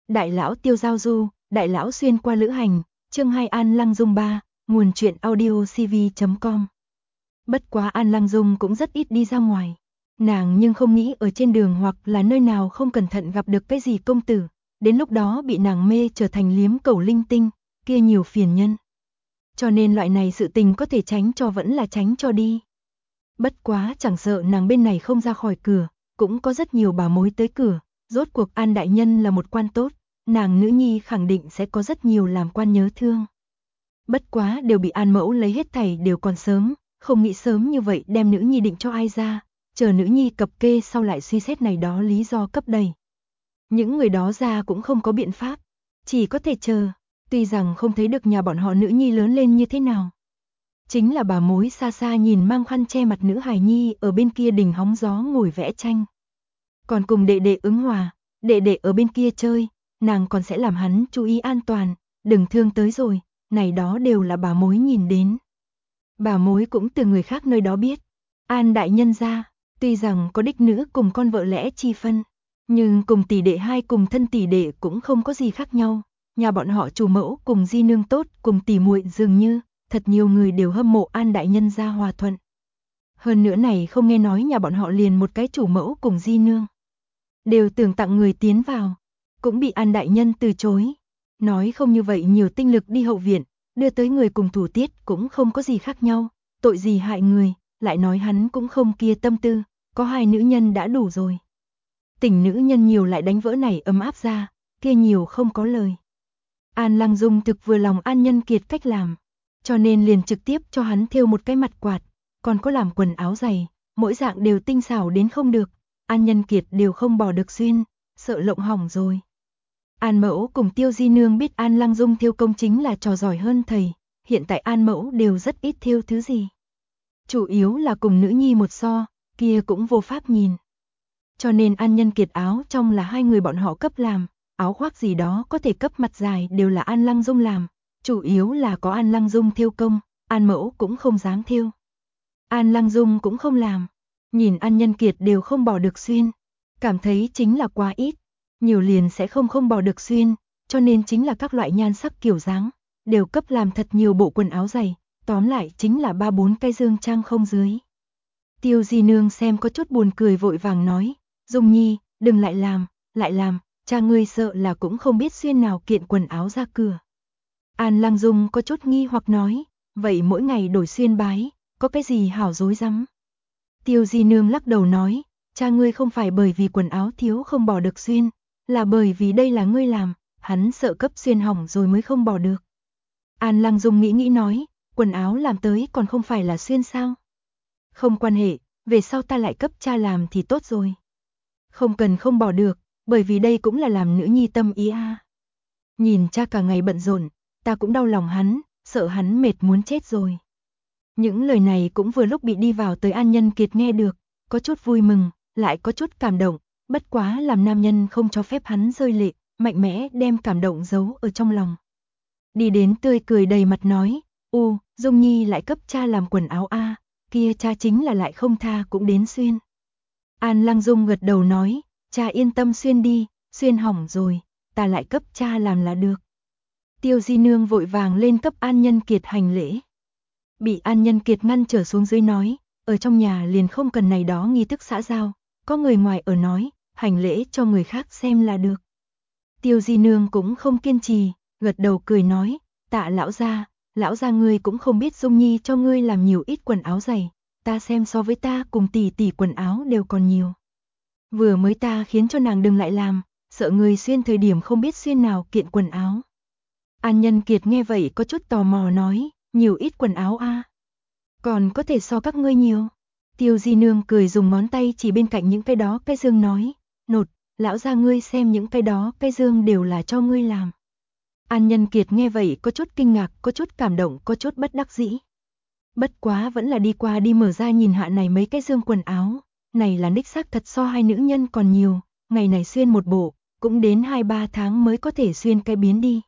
Đại lão Tiêu Giao Du, đại lão xuyên qua lữ hành, chương 2 An Lăng Dung 3, nguồn truyện audio cv.com. Bất quá An Lăng Dung cũng rất ít đi ra ngoài. Nàng nhưng không nghĩ ở trên đường hoặc là nơi nào không cẩn thận gặp được cái gì công tử, đến lúc đó bị nàng mê trở thành liếm cẩu linh tinh, kia nhiều phiền nhân. Cho nên loại này sự tình có thể tránh cho vẫn là tránh cho đi. Bất quá chẳng sợ nàng bên này không ra khỏi cửa, cũng có rất nhiều bà mối tới cửa, rốt cuộc An đại nhân là một quan tốt, nàng nữ nhi khẳng định sẽ có rất nhiều làm quan nhớ thương. Bất quá đều bị An mẫu lấy hết thảy đều còn sớm, không nghĩ sớm như vậy đem nữ nhi định cho ai ra, chờ nữ nhi cập kê sau lại suy xét này đó lý do cấp đầy. Những người đó ra cũng không có biện pháp, chỉ có thể chờ, tuy rằng không thấy được nhà bọn họ nữ nhi lớn lên như thế nào. Chính là bà mối xa xa nhìn mang khăn che mặt nữ hài nhi ở bên kia đình hóng gió ngồi vẽ tranh. Còn cùng đệ đệ ứng hòa, đệ đệ ở bên kia chơi, nàng còn sẽ làm hắn chú ý an toàn, đừng thương tới rồi, này đó đều là bà mối nhìn đến. Bà mối cũng từ người khác nơi đó biết, An đại nhân gia, tuy rằng có đích nữ cùng con vợ lẽ chi phân, nhưng cùng tỷ đệ hai cùng thân tỷ đệ cũng không có gì khác nhau, nhà bọn họ chủ mẫu cùng di nương tốt cùng tỷ muội dường như, thật nhiều người đều hâm mộ An đại nhân gia hòa thuận. Hơn nữa này không nghe nói nhà bọn họ liền một cái chủ mẫu cùng di nương. Đều tưởng tặng người tiến vào, cũng bị An đại nhân từ chối. Nói không như vậy nhiều tinh lực đi hậu viện, đưa tới người cùng thủ tiết cũng không có gì khác nhau, tội gì hại người, lại nói hắn cũng không kia tâm tư, có hai nữ nhân đã đủ rồi. Tỉnh nữ nhân nhiều lại đánh vỡ này ấm áp ra, kia nhiều không có lời. An Lăng Dung thực vừa lòng An Nhân Kiệt cách làm, cho nên liền trực tiếp cho hắn thêu một cái mặt quạt, còn có làm quần áo giày, mỗi dạng đều tinh xảo đến không được, An Nhân Kiệt đều không bỏ được xuyên, sợ lộng hỏng rồi. An Mẫu cùng Tiêu Di Nương biết An Lăng Dung thêu công chính là trò giỏi hơn thầy, hiện tại An Mẫu đều rất ít thêu thứ gì. Chủ yếu là cùng nữ nhi một so, kia cũng vô pháp nhìn. Cho nên An Nhân Kiệt áo trong là hai người bọn họ cấp làm, áo khoác gì đó có thể cấp mặt dài đều là An Lăng Dung làm, chủ yếu là có An Lăng Dung thêu công, An Mẫu cũng không dám thêu. An Lăng Dung cũng không làm, nhìn An Nhân Kiệt đều không bỏ được xuyên, cảm thấy chính là quá ít, nhiều liền sẽ không bỏ được xuyên, cho nên chính là các loại nhan sắc kiểu dáng, đều cấp làm thật nhiều bộ quần áo dày, tóm lại chính là 3-4 cái dương trang không dưới. Tiêu Di Nương xem có chút buồn cười vội vàng nói, Dung Nhi, đừng lại làm, cha ngươi sợ là cũng không biết xuyên nào kiện quần áo ra cửa. An Lăng Dung có chút nghi hoặc nói, vậy mỗi ngày đổi xuyên bái, có cái gì hảo dối rắm? Tiêu Di Nương lắc đầu nói, cha ngươi không phải bởi vì quần áo thiếu không bỏ được xuyên, là bởi vì đây là ngươi làm, hắn sợ cấp xuyên hỏng rồi mới không bỏ được. An Lăng Dung nghĩ nói, quần áo làm tới còn không phải là xuyên sao? Không quan hệ, về sau ta lại cấp cha làm thì tốt rồi. Không cần không bỏ được, bởi vì đây cũng là làm nữ nhi tâm ý a. Nhìn cha cả ngày bận rộn, ta cũng đau lòng hắn, sợ hắn mệt muốn chết rồi. Những lời này cũng vừa lúc bị đi vào tới An Nhân Kiệt nghe được, có chút vui mừng, lại có chút cảm động, bất quá làm nam nhân không cho phép hắn rơi lệ, mạnh mẽ đem cảm động giấu ở trong lòng. Đi đến tươi cười đầy mặt nói, Dung Nhi lại cấp cha làm quần áo a, kia cha chính là lại không tha cũng đến xuyên. An Lăng Dung gật đầu nói, cha yên tâm xuyên đi, xuyên hỏng rồi, ta lại cấp cha làm là được. Tiêu Di Nương vội vàng lên cấp An Nhân Kiệt hành lễ. Bị An Nhân Kiệt ngăn trở xuống dưới nói, ở trong nhà liền không cần này đó nghi thức xã giao, có người ngoài ở nói, hành lễ cho người khác xem là được. Tiêu Di Nương cũng không kiên trì, gật đầu cười nói, tạ lão gia ngươi cũng không biết Dung Nhi cho ngươi làm nhiều ít quần áo giày, ta xem so với ta cùng tỷ tỷ quần áo đều còn nhiều. Vừa mới ta khiến cho nàng đừng lại làm, sợ người xuyên thời điểm không biết xuyên nào kiện quần áo. An Nhân Kiệt nghe vậy có chút tò mò nói, nhiều ít quần áo a, còn có thể so các ngươi nhiều. Tiêu Di Nương cười dùng ngón tay chỉ bên cạnh những cái đó cái dương nói, nột, lão gia ngươi xem những cái đó cái dương đều là cho ngươi làm. An Nhân Kiệt nghe vậy có chút kinh ngạc, có chút cảm động, có chút bất đắc dĩ. Bất quá vẫn là đi qua đi mở ra nhìn hạ này mấy cái dương quần áo, này là đích xác thật so hai nữ nhân còn nhiều, ngày này xuyên một bộ, cũng đến 2-3 tháng mới có thể xuyên cái biến đi.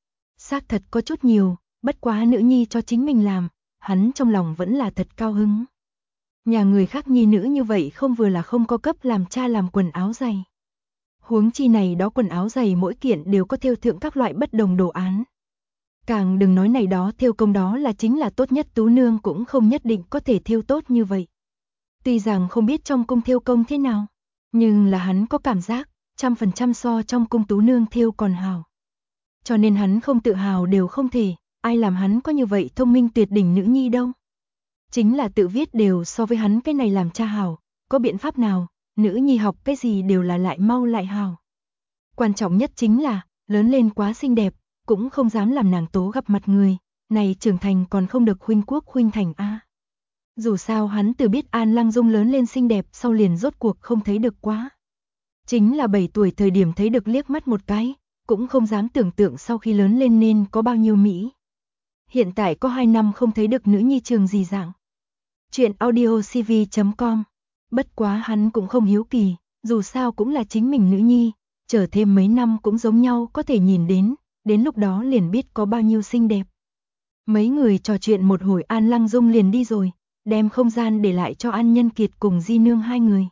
Xác thật có chút nhiều, bất quá nữ nhi cho chính mình làm, hắn trong lòng vẫn là thật cao hứng. Nhà người khác nhi nữ như vậy không vừa là không có cấp làm cha làm quần áo giày. Huống chi này đó quần áo giày mỗi kiện đều có thêu thượng các loại bất đồng đồ án. Càng đừng nói này đó thêu công đó là chính là tốt nhất, Tú nương cũng không nhất định có thể thêu tốt như vậy. Tuy rằng không biết trong cung thêu công thế nào, nhưng là hắn có cảm giác, 100% so trong cung Tú nương thêu còn hào. Cho nên hắn không tự hào đều không thể, ai làm hắn có như vậy thông minh tuyệt đỉnh nữ nhi đâu. Chính là tự viết đều so với hắn cái này làm cha hào, có biện pháp nào, nữ nhi học cái gì đều là lại mau lại hào. Quan trọng nhất chính là, lớn lên quá xinh đẹp, cũng không dám làm nàng tố gặp mặt người, này trưởng thành còn không được huynh quốc huynh thành a. Dù sao hắn từ biết An Lăng Dung lớn lên xinh đẹp sau liền rốt cuộc không thấy được quá. Chính là 7 tuổi thời điểm thấy được liếc mắt một cái, cũng không dám tưởng tượng sau khi lớn lên nên có bao nhiêu mỹ. Hiện tại có 2 năm không thấy được nữ nhi trường gì dạng. Chuyện audiocv.com. Bất quá hắn cũng không hiếu kỳ, dù sao cũng là chính mình nữ nhi, chờ thêm mấy năm cũng giống nhau có thể nhìn đến lúc đó liền biết có bao nhiêu xinh đẹp. Mấy người trò chuyện một hồi An Lăng Dung liền đi rồi, đem không gian để lại cho An Nhân Kiệt cùng Di Nương hai người.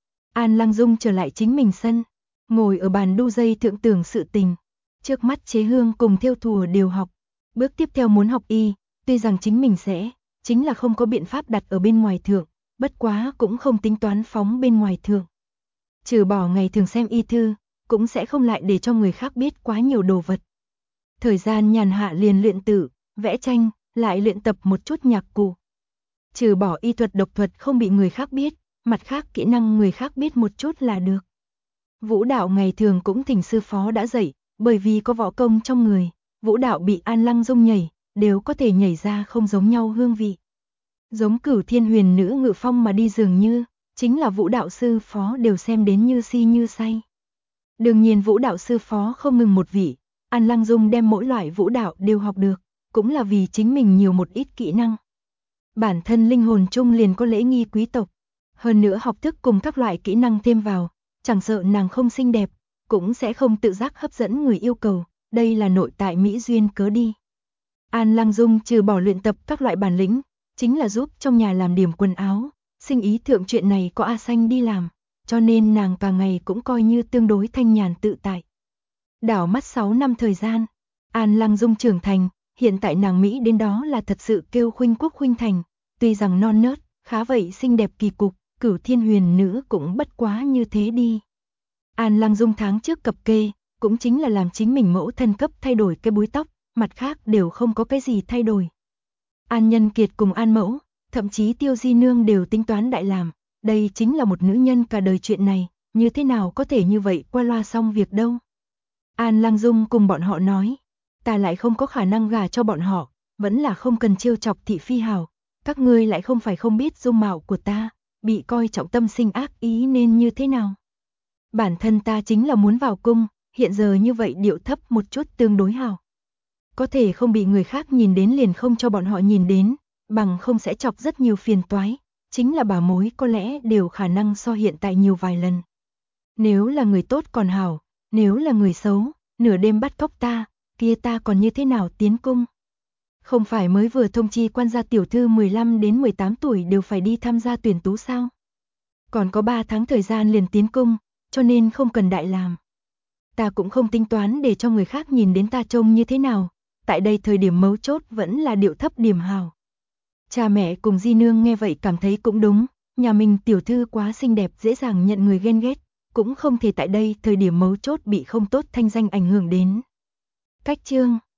An Lăng Dung trở lại chính mình sân, ngồi ở bàn đu dây thượng tưởng sự tình. Trước mắt chế hương cùng thêu thùa đều học, bước tiếp theo muốn học y, tuy rằng chính mình sẽ, chính là không có biện pháp đặt ở bên ngoài thượng, bất quá cũng không tính toán phóng bên ngoài thượng. Trừ bỏ ngày thường xem y thư, cũng sẽ không lại để cho người khác biết quá nhiều đồ vật. Thời gian nhàn hạ liền luyện tự, vẽ tranh, lại luyện tập một chút nhạc cụ. Trừ bỏ y thuật độc thuật không bị người khác biết, mặt khác kỹ năng người khác biết một chút là được. Vũ đạo ngày thường cũng thỉnh sư phó đã dạy, bởi vì có võ công trong người, vũ đạo bị An Lăng Dung nhảy, đều có thể nhảy ra không giống nhau hương vị. Giống Cửu Thiên Huyền Nữ ngự phong mà đi dường như, chính là vũ đạo sư phó đều xem đến như si như say. Đương nhiên vũ đạo sư phó không ngừng một vị, An Lăng Dung đem mỗi loại vũ đạo đều học được, cũng là vì chính mình nhiều một ít kỹ năng. Bản thân linh hồn chung liền có lễ nghi quý tộc, hơn nữa học thức cùng các loại kỹ năng thêm vào, chẳng sợ nàng không xinh đẹp, cũng sẽ không tự giác hấp dẫn người yêu cầu, đây là nội tại mỹ duyên cớ đi. An Lăng Dung trừ bỏ luyện tập các loại bản lĩnh, chính là giúp trong nhà làm điểm quần áo, sinh ý thượng chuyện này có A Xanh đi làm, cho nên nàng càng ngày cũng coi như tương đối thanh nhàn tự tại. Đảo mắt 6 năm thời gian, An Lăng Dung trưởng thành, hiện tại nàng Mỹ đến đó là thật sự kêu khuynh quốc khuynh thành, tuy rằng non nớt, khá vậy xinh đẹp kỳ cục, Cửu Thiên Huyền Nữ cũng bất quá như thế đi. An Lăng Dung tháng trước cập kê, cũng chính là làm chính mình mẫu thân cấp thay đổi cái búi tóc, mặt khác đều không có cái gì thay đổi. An Nhân Kiệt cùng An Mẫu, thậm chí Tiêu Di Nương đều tính toán đại làm, đây chính là một nữ nhân cả đời chuyện này, như thế nào có thể như vậy qua loa xong việc đâu. An Lăng Dung cùng bọn họ nói, ta lại không có khả năng gả cho bọn họ, vẫn là không cần trêu chọc thị phi hào, các ngươi lại không phải không biết dung mạo của ta, bị coi trọng tâm sinh ác ý nên như thế nào. Bản thân ta chính là muốn vào cung, hiện giờ như vậy điệu thấp một chút tương đối hào. Có thể không bị người khác nhìn đến liền không cho bọn họ nhìn đến, bằng không sẽ chọc rất nhiều phiền toái, chính là bà mối có lẽ đều khả năng so hiện tại nhiều vài lần. Nếu là người tốt còn hào, nếu là người xấu, nửa đêm bắt cóc ta, kia ta còn như thế nào tiến cung. Không phải mới vừa thông chi quan gia tiểu thư 15 đến 18 tuổi đều phải đi tham gia tuyển tú sao? Còn có 3 tháng thời gian liền tiến cung, cho nên không cần đại làm. Ta cũng không tính toán để cho người khác nhìn đến ta trông như thế nào, tại đây thời điểm mấu chốt vẫn là điệu thấp điểm hào. Cha mẹ cùng Di Nương nghe vậy cảm thấy cũng đúng, nhà mình tiểu thư quá xinh đẹp dễ dàng nhận người ghen ghét, cũng không thể tại đây thời điểm mấu chốt bị không tốt thanh danh ảnh hưởng đến. Cách chương